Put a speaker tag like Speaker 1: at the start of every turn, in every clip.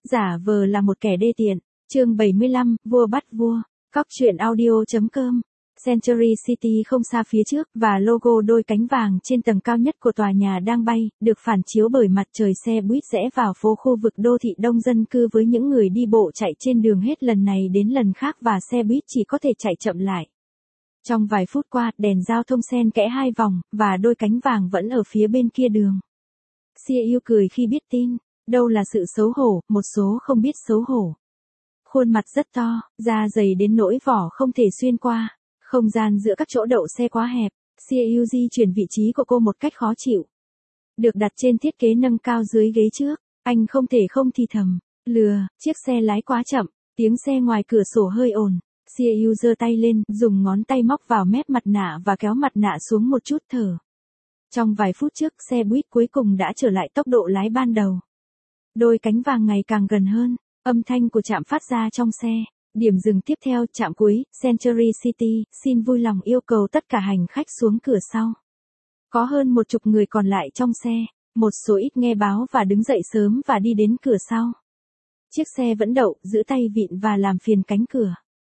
Speaker 1: giả vờ là một kẻ đê tiện. Chương 75, vua bắt vua. Cóc truyện audio.com. Century City không xa phía trước, và logo đôi cánh vàng trên tầng cao nhất của tòa nhà đang bay, được phản chiếu bởi mặt trời xe buýt rẽ vào phố khu vực đô thị đông dân cư với những người đi bộ chạy trên đường hết lần này đến lần khác và xe buýt chỉ có thể chạy chậm lại. Trong vài phút qua, đèn giao thông xen kẽ hai vòng, và đôi cánh vàng vẫn ở phía bên kia đường. Siêu cười khi biết tin, đâu là sự xấu hổ, một số không biết xấu hổ. Khuôn mặt rất to, da dày đến nỗi vỏ không thể xuyên qua. Không gian giữa các chỗ đậu xe quá hẹp, Siêu di chuyển vị trí của cô một cách khó chịu. Được đặt trên thiết kế nâng cao dưới ghế trước, anh không thể không thì thầm, lừa, chiếc xe lái quá chậm, tiếng xe ngoài cửa sổ hơi ồn. Siêu giơ tay lên, dùng ngón tay móc vào mép mặt nạ và kéo mặt nạ xuống một chút thở. Trong vài phút trước, xe buýt cuối cùng đã trở lại tốc độ lái ban đầu. Đôi cánh vàng ngày càng gần hơn, âm thanh của trạm phát ra trong xe. Điểm dừng tiếp theo, trạm cuối, Century City, xin vui lòng yêu cầu tất cả hành khách xuống cửa sau. Có hơn 10 người còn lại trong xe, một số ít nghe báo và đứng dậy sớm và đi đến cửa sau. Chiếc xe vẫn đậu, giữ tay vịn và làm phiền cánh cửa.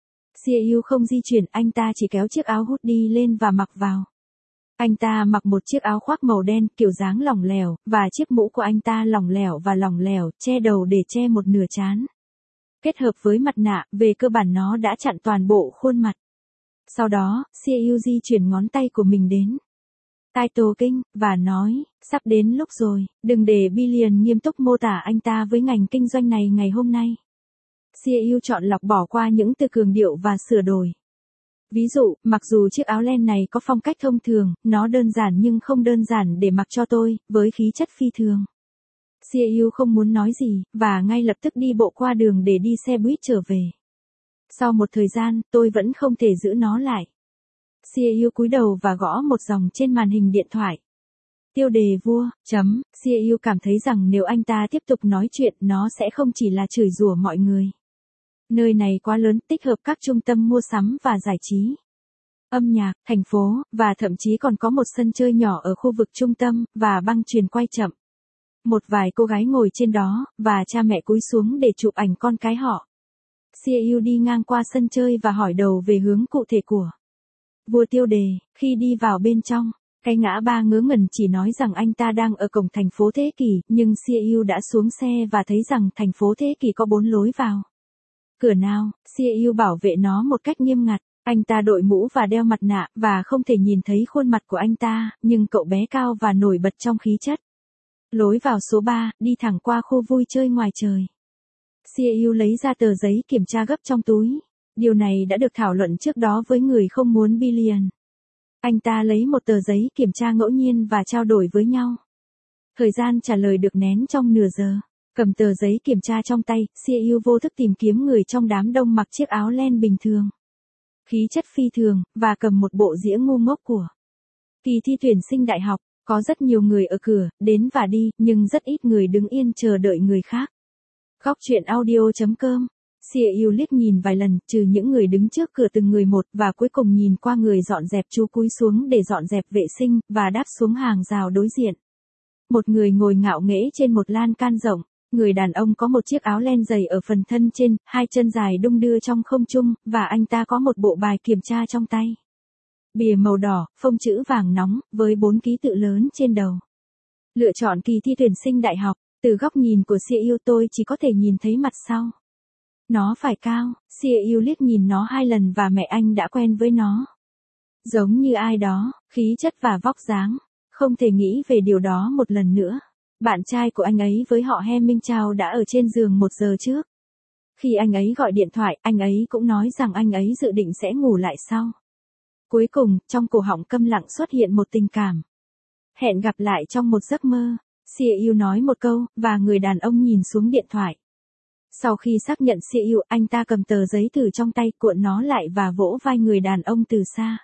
Speaker 1: Siêu không di chuyển, anh ta chỉ kéo chiếc áo hoodie lên và mặc vào. Anh ta mặc một chiếc áo khoác màu đen, kiểu dáng lỏng lẻo, và chiếc mũ của anh ta lỏng lẻo, che đầu để che một nửa trán. Kết hợp với mặt nạ, về cơ bản nó đã chặn toàn bộ khuôn mặt. Sau đó, Siêu di chuyển ngón tay của mình đến Title King, và nói, sắp đến lúc rồi, đừng để Billion nghiêm túc mô tả anh ta với ngành kinh doanh này ngày hôm nay. Siêu chọn lọc bỏ qua những từ cường điệu và sửa đổi. Ví dụ, mặc dù chiếc áo len này có phong cách thông thường, nó đơn giản nhưng không đơn giản để mặc cho tôi, với khí chất phi thường. Siêu không muốn nói gì, và ngay lập tức đi bộ qua đường để đi xe buýt trở về. Sau một thời gian, tôi vẫn không thể giữ nó lại. Siêu cúi đầu và gõ một dòng trên màn hình điện thoại. Tiêu đề vua, Siêu cảm thấy rằng nếu anh ta tiếp tục nói chuyện, nó sẽ không chỉ là chửi rủa mọi người. Nơi này quá lớn, tích hợp các trung tâm mua sắm và giải trí, âm nhạc, thành phố, và thậm chí còn có một sân chơi nhỏ ở khu vực trung tâm, và băng chuyền quay chậm. Một vài cô gái ngồi trên đó, và cha mẹ cúi xuống để chụp ảnh con cái họ. Siêu đi ngang qua sân chơi và hỏi đầu về hướng cụ thể của vua tiêu đề. Khi đi vào bên trong, cái ngã ba ngớ ngẩn chỉ nói rằng anh ta đang ở cổng thành phố thế kỷ, nhưng Siêu đã xuống xe và thấy rằng thành phố thế kỷ có 4 lối vào. Cửa nào, Siêu bảo vệ nó một cách nghiêm ngặt. Anh ta đội mũ và đeo mặt nạ, và không thể nhìn thấy khuôn mặt của anh ta, nhưng cậu bé cao và nổi bật trong khí chất. Lối vào số 3, đi thẳng qua khu vui chơi ngoài trời. Siêu lấy ra tờ giấy kiểm tra gấp trong túi. Điều này đã được thảo luận trước đó với người không muốn Billion. Anh ta lấy một tờ giấy kiểm tra ngẫu nhiên và trao đổi với nhau. Thời gian trả lời được nén trong nửa giờ. Cầm tờ giấy kiểm tra trong tay, Siêu vô thức tìm kiếm người trong đám đông mặc chiếc áo len bình thường, khí chất phi thường, và cầm một bộ dĩa ngu ngốc của kỳ thi tuyển sinh đại học. Có rất nhiều người ở cửa, đến và đi, nhưng rất ít người đứng yên chờ đợi người khác. Cóc truyện audio.com. Siêu liếc nhìn vài lần, trừ những người đứng trước cửa từng người một, và cuối cùng nhìn qua người dọn dẹp, chú cúi xuống để dọn dẹp vệ sinh, và đáp xuống hàng rào đối diện. Một người ngồi ngạo nghễ trên một lan can rộng. Người đàn ông có một chiếc áo len dày ở phần thân trên, hai chân dài đung đưa trong không trung, và anh ta có một bộ bài kiểm tra trong tay. Bìa màu đỏ, phông chữ vàng nóng, với 4 ký tự lớn trên đầu. Lựa chọn kỳ thi tuyển sinh đại học. Từ góc nhìn của Siêu, tôi chỉ có thể nhìn thấy mặt sau. Nó phải cao. Siêu liếc nhìn nó 2 lần và mẹ anh đã quen với nó. Giống như ai đó, khí chất và vóc dáng. Không thể nghĩ về điều đó một lần nữa. Bạn trai của anh ấy với họ Hemming Chow đã ở trên giường 1 giờ trước. Khi anh ấy gọi điện thoại, anh ấy cũng nói rằng anh ấy dự định sẽ ngủ lại sau. Cuối cùng, trong cổ họng câm lặng xuất hiện một tình cảm. Hẹn gặp lại trong một giấc mơ. Siêu nói một câu, và người đàn ông nhìn xuống điện thoại. Sau khi xác nhận Siêu, anh ta cầm tờ giấy từ trong tay, cuộn nó lại và vỗ vai người đàn ông từ xa.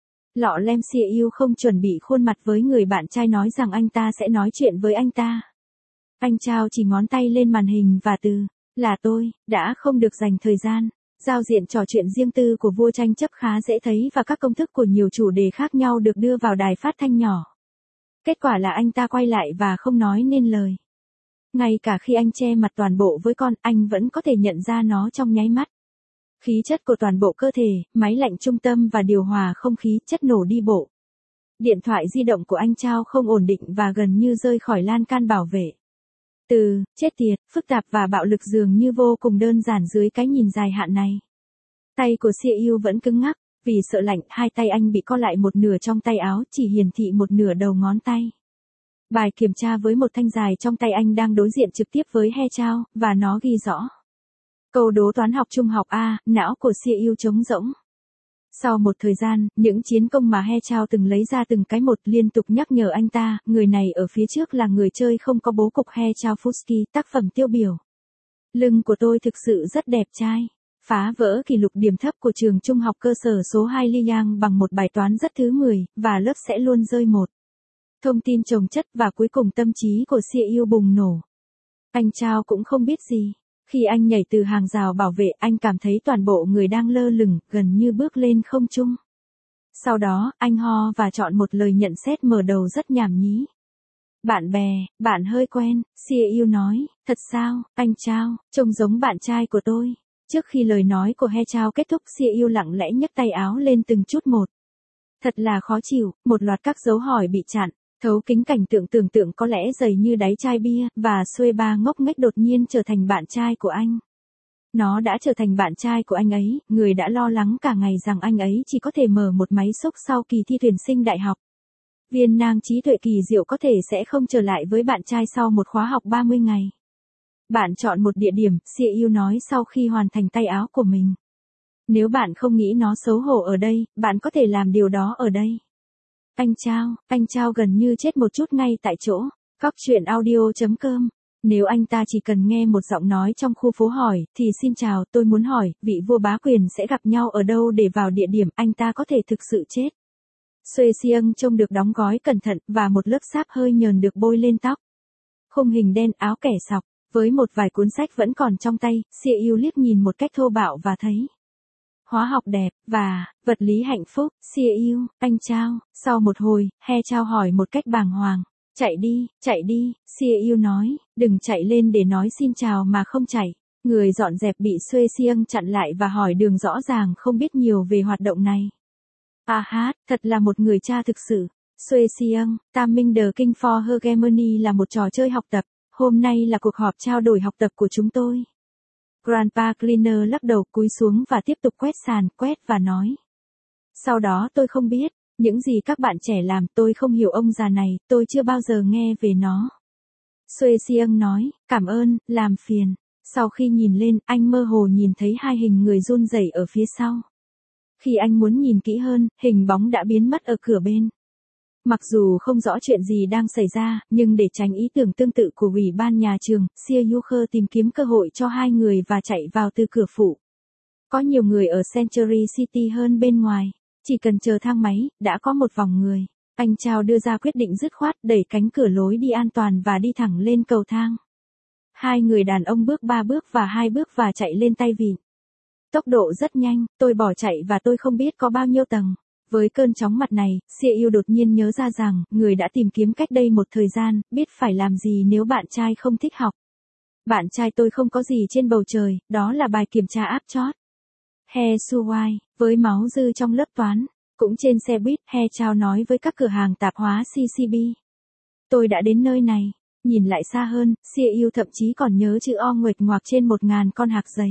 Speaker 1: Lọ lem. Siêu không chuẩn bị khuôn mặt với người bạn trai nói rằng anh ta sẽ nói chuyện với anh ta. Anh Chow chỉ ngón tay lên màn hình và là tôi, đã không được dành thời gian. Giao diện trò chuyện riêng tư của vua tranh chấp khá dễ thấy và các công thức của nhiều chủ đề khác nhau được đưa vào đài phát thanh nhỏ. Kết quả là anh ta quay lại và không nói nên lời. Ngay cả khi anh che mặt toàn bộ với con, anh vẫn có thể nhận ra nó trong nháy mắt. Khí chất của toàn bộ cơ thể, máy lạnh trung tâm và điều hòa không khí, chất nổ đi bộ. Điện thoại di động của anh Chao không ổn định và gần như rơi khỏi lan can bảo vệ. Chết tiệt, phức tạp và bạo lực dường như vô cùng đơn giản dưới cái nhìn dài hạn này. Tay của Siêu vẫn cứng ngắc, vì sợ lạnh, hai tay anh bị co lại một nửa trong tay áo, chỉ hiển thị một nửa đầu ngón tay. Bài kiểm tra với một thanh dài trong tay anh đang đối diện trực tiếp với He Chao, và nó ghi rõ. Câu đố toán học trung học A, não của Siêu trống rỗng. Sau một thời gian, những chiến công mà He Chao từng lấy ra từng cái một liên tục nhắc nhở anh ta, người này ở phía trước là người chơi không có bố cục He Chao Fuski, tác phẩm tiêu biểu. Lưng của tôi thực sự rất đẹp trai. Phá vỡ kỷ lục điểm thấp của trường trung học cơ sở số 2 Liang bằng một bài toán rất thứ 10, và lớp sẽ luôn rơi một. Thông tin chồng chất và cuối cùng tâm trí của Siêu bùng nổ. Anh Chao cũng không biết gì. Khi anh nhảy từ hàng rào bảo vệ, anh cảm thấy toàn bộ người đang lơ lửng, gần như bước lên không trung. Sau đó, anh ho và chọn một lời nhận xét mở đầu rất nhảm nhí. Bạn bè, bạn hơi quen, Siêu nói, thật sao, anh Chao, trông giống bạn trai của tôi. Trước khi lời nói của He Chao kết thúc, Siêu lặng lẽ nhấc tay áo lên từng chút một. Thật là khó chịu, một loạt các dấu hỏi bị chặn. Thấu kính cảnh tưởng tượng có lẽ dày như đáy chai bia, và Xuê Ba ngốc nghếch đột nhiên trở thành bạn trai của anh. Nó đã trở thành bạn trai của anh ấy, người đã lo lắng cả ngày rằng anh ấy chỉ có thể mở một máy xúc sau kỳ thi tuyển sinh đại học. Viên nang trí tuệ kỳ diệu có thể sẽ không trở lại với bạn trai sau một khóa học 30 ngày. Bạn chọn một địa điểm, Siêu nói sau khi hoàn thành tay áo của mình. Nếu bạn không nghĩ nó xấu hổ ở đây, bạn có thể làm điều đó ở đây. Anh Chao gần như chết một chút ngay tại chỗ. Cóc truyện audio.com. Nếu anh ta chỉ cần nghe một giọng nói trong khu phố hỏi, thì xin chào, tôi muốn hỏi, vị vua bá quyền sẽ gặp nhau ở đâu để vào địa điểm, anh ta có thể thực sự chết. Xuê Siêng trông được đóng gói cẩn thận, và một lớp sáp hơi nhờn được bôi lên tóc. Khung hình đen, áo kẻ sọc, với một vài cuốn sách vẫn còn trong tay, Siêu liếc nhìn một cách thô bạo và thấy. Hóa học đẹp, và, vật lý hạnh phúc, Siêu, anh Chao. Sau một hồi, He Chao hỏi một cách bàng hoàng. Chạy đi, Siêu nói, đừng chạy lên để nói xin chào mà không chạy. Người dọn dẹp bị Xuê Siêng chặn lại và hỏi đường rõ ràng không biết nhiều về hoạt động này. Thật là một người cha thực sự. Xuê Siêng, Tam Minh The King for Hegemony là một trò chơi học tập. Hôm nay là cuộc họp trao đổi học tập của chúng tôi. Grandpa Cleaner lắc đầu cúi xuống và tiếp tục quét sàn, quét và nói. Sau đó tôi không biết, những gì các bạn trẻ làm, tôi không hiểu ông già này, tôi chưa bao giờ nghe về nó. Xuê Siêng nói, cảm ơn, làm phiền. Sau khi nhìn lên, anh mơ hồ nhìn thấy hai hình người run rẩy ở phía sau. Khi anh muốn nhìn kỹ hơn, hình bóng đã biến mất ở cửa bên. Mặc dù không rõ chuyện gì đang xảy ra, nhưng để tránh ý tưởng tương tự của ủy ban nhà trường, Siêu Khơ tìm kiếm cơ hội cho hai người và chạy vào từ cửa phụ. Có nhiều người ở Century City hơn bên ngoài. Chỉ cần chờ thang máy, đã có một vòng người. Anh Chao đưa ra quyết định dứt khoát, đẩy cánh cửa lối đi an toàn và đi thẳng lên cầu thang. Hai người đàn ông bước 3 bước và 2 bước và chạy lên tay vịn. Tốc độ rất nhanh, tôi bỏ chạy và tôi không biết có bao nhiêu tầng. Với cơn chóng mặt này, Siêu đột nhiên nhớ ra rằng, người đã tìm kiếm cách đây một thời gian, biết phải làm gì nếu bạn trai không thích học. Bạn trai tôi không có gì trên bầu trời, đó là bài kiểm tra áp chót. He Suwai, với máu dư trong lớp toán. Cũng trên xe buýt, He Chao nói với các cửa hàng tạp hóa CCB. Tôi đã đến nơi này. Nhìn lại xa hơn, Siêu thậm chí còn nhớ chữ O nguệch ngoạc trên 1000 con hạc giấy.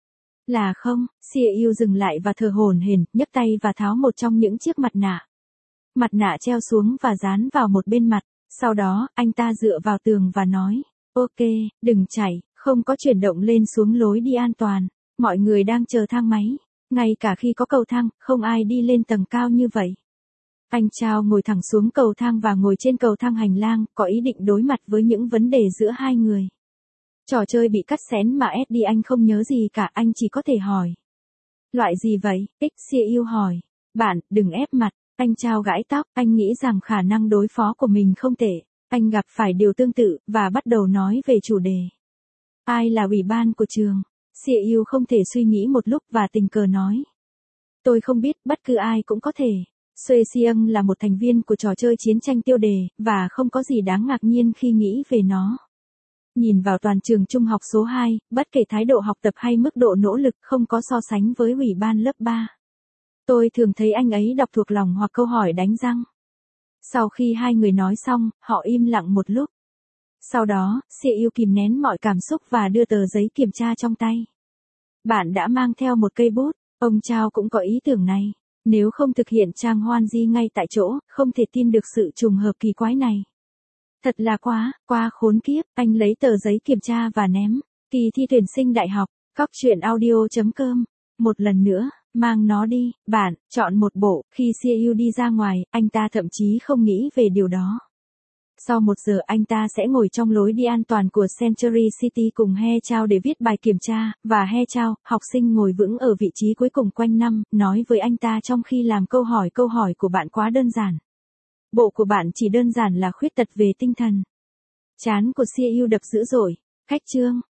Speaker 1: Là không, Siêu dừng lại và thở hổn hển, nhấc tay và tháo một trong những chiếc mặt nạ. Mặt nạ treo xuống và dán vào một bên mặt. Sau đó, anh ta dựa vào tường và nói, ok, đừng chạy, không có chuyển động lên xuống lối đi an toàn. Mọi người đang chờ thang máy. Ngay cả khi có cầu thang, không ai đi lên tầng cao như vậy. Anh Chao ngồi thẳng xuống cầu thang và ngồi trên cầu thang hành lang, có ý định đối mặt với những vấn đề giữa hai người. Trò chơi bị cắt xén mà Eddie anh không nhớ gì cả, anh chỉ có thể hỏi. Loại gì vậy? Siêu hỏi. Bạn, đừng ép mặt. Anh Chao gãi tóc, anh nghĩ rằng khả năng đối phó của mình không tệ. Anh gặp phải điều tương tự, và bắt đầu nói về chủ đề. Ai là ủy ban của trường? Siêu không thể suy nghĩ một lúc và tình cờ nói. Tôi không biết, bất cứ ai cũng có thể. Xuê Siêng là một thành viên của trò chơi chiến tranh tiêu đề, và không có gì đáng ngạc nhiên khi nghĩ về nó. Nhìn vào toàn trường trung học số 2, bất kể thái độ học tập hay mức độ nỗ lực không có so sánh với ủy ban lớp 3. Tôi thường thấy anh ấy đọc thuộc lòng hoặc câu hỏi đánh răng. Sau khi hai người nói xong, họ im lặng một lúc. Sau đó, CEO kìm nén mọi cảm xúc và đưa tờ giấy kiểm tra trong tay. Bạn đã mang theo một cây bút, ông Chao cũng có ý tưởng này. Nếu không thực hiện Trang Hoan Di ngay tại chỗ, không thể tin được sự trùng hợp kỳ quái này. Thật là quá khốn kiếp, anh lấy tờ giấy kiểm tra và ném. Kỳ thi tuyển sinh đại học, Cóc truyện audio.com. Một lần nữa, mang nó đi, bạn, chọn một bộ. Khi CEO đi ra ngoài, anh ta thậm chí không nghĩ về điều đó. Sau 1 giờ anh ta sẽ ngồi trong lối đi an toàn của Century City cùng He Chao để viết bài kiểm tra, và He Chao, học sinh ngồi vững ở vị trí cuối cùng quanh năm, nói với anh ta trong khi làm câu hỏi của bạn quá đơn giản. Bộ của bạn chỉ đơn giản là khuyết tật về tinh thần. Trán của CEO đập dữ dội. Khách chương.